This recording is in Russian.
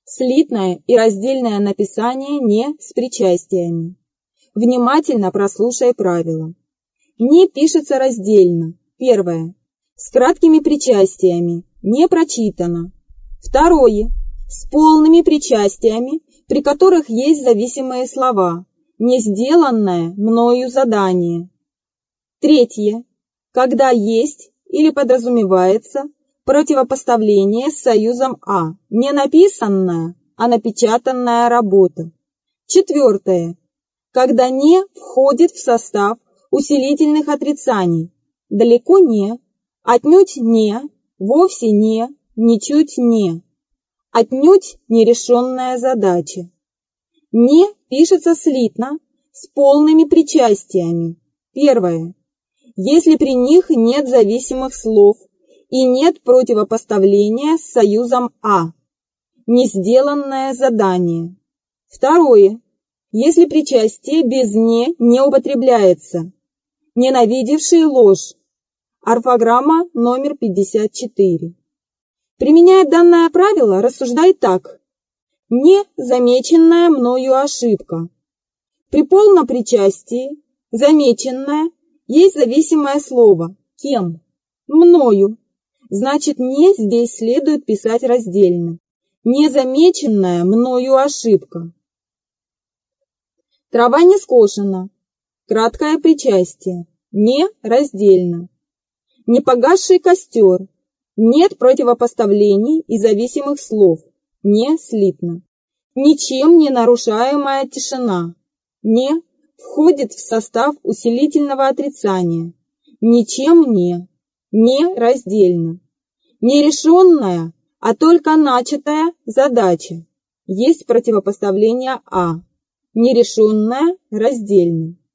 Слитное и раздельное написание «не» с причастиями. Внимательно прослушай правила. «Не» пишется раздельно. Первое. С краткими причастиями. Не прочитано. Второе. С полными причастиями, при которых есть зависимые слова. Не сделанное мною задание. Третье. Когда есть или подразумевается противопоставление с союзом «а». Не написанная, а напечатанная работа. Четвертое. Когда «не» входит в состав усилительных отрицаний. Далеко не, отнюдь не, вовсе не, ничуть не. Отнюдь нерешенная задача. «Не» пишется слитно, с полными причастиями. Первое. Если при них нет зависимых слов и нет противопоставления с союзом «а». Не сделанное задание. Второе. Если причастие без «не» не употребляется. Ненавидевший ложь. Орфограмма номер 54. Применяя данное правило, рассуждай так. Не замеченная мною ошибка. При полном причастии замеченное есть зависимое слово. Кем? Мною. Значит, «не» здесь следует писать раздельно. Незамеченная мною ошибка. Трава не скошена. Краткое причастие. Не раздельно. Непогасший костер. Нет противопоставлений и зависимых слов. Не слитно. Ничем не нарушаемая тишина. Не входит в состав усилительного отрицания. Ничем не. Не раздельно. Нерешенная, а только начатая задача. Есть противопоставление «а». Нерешенная раздельно.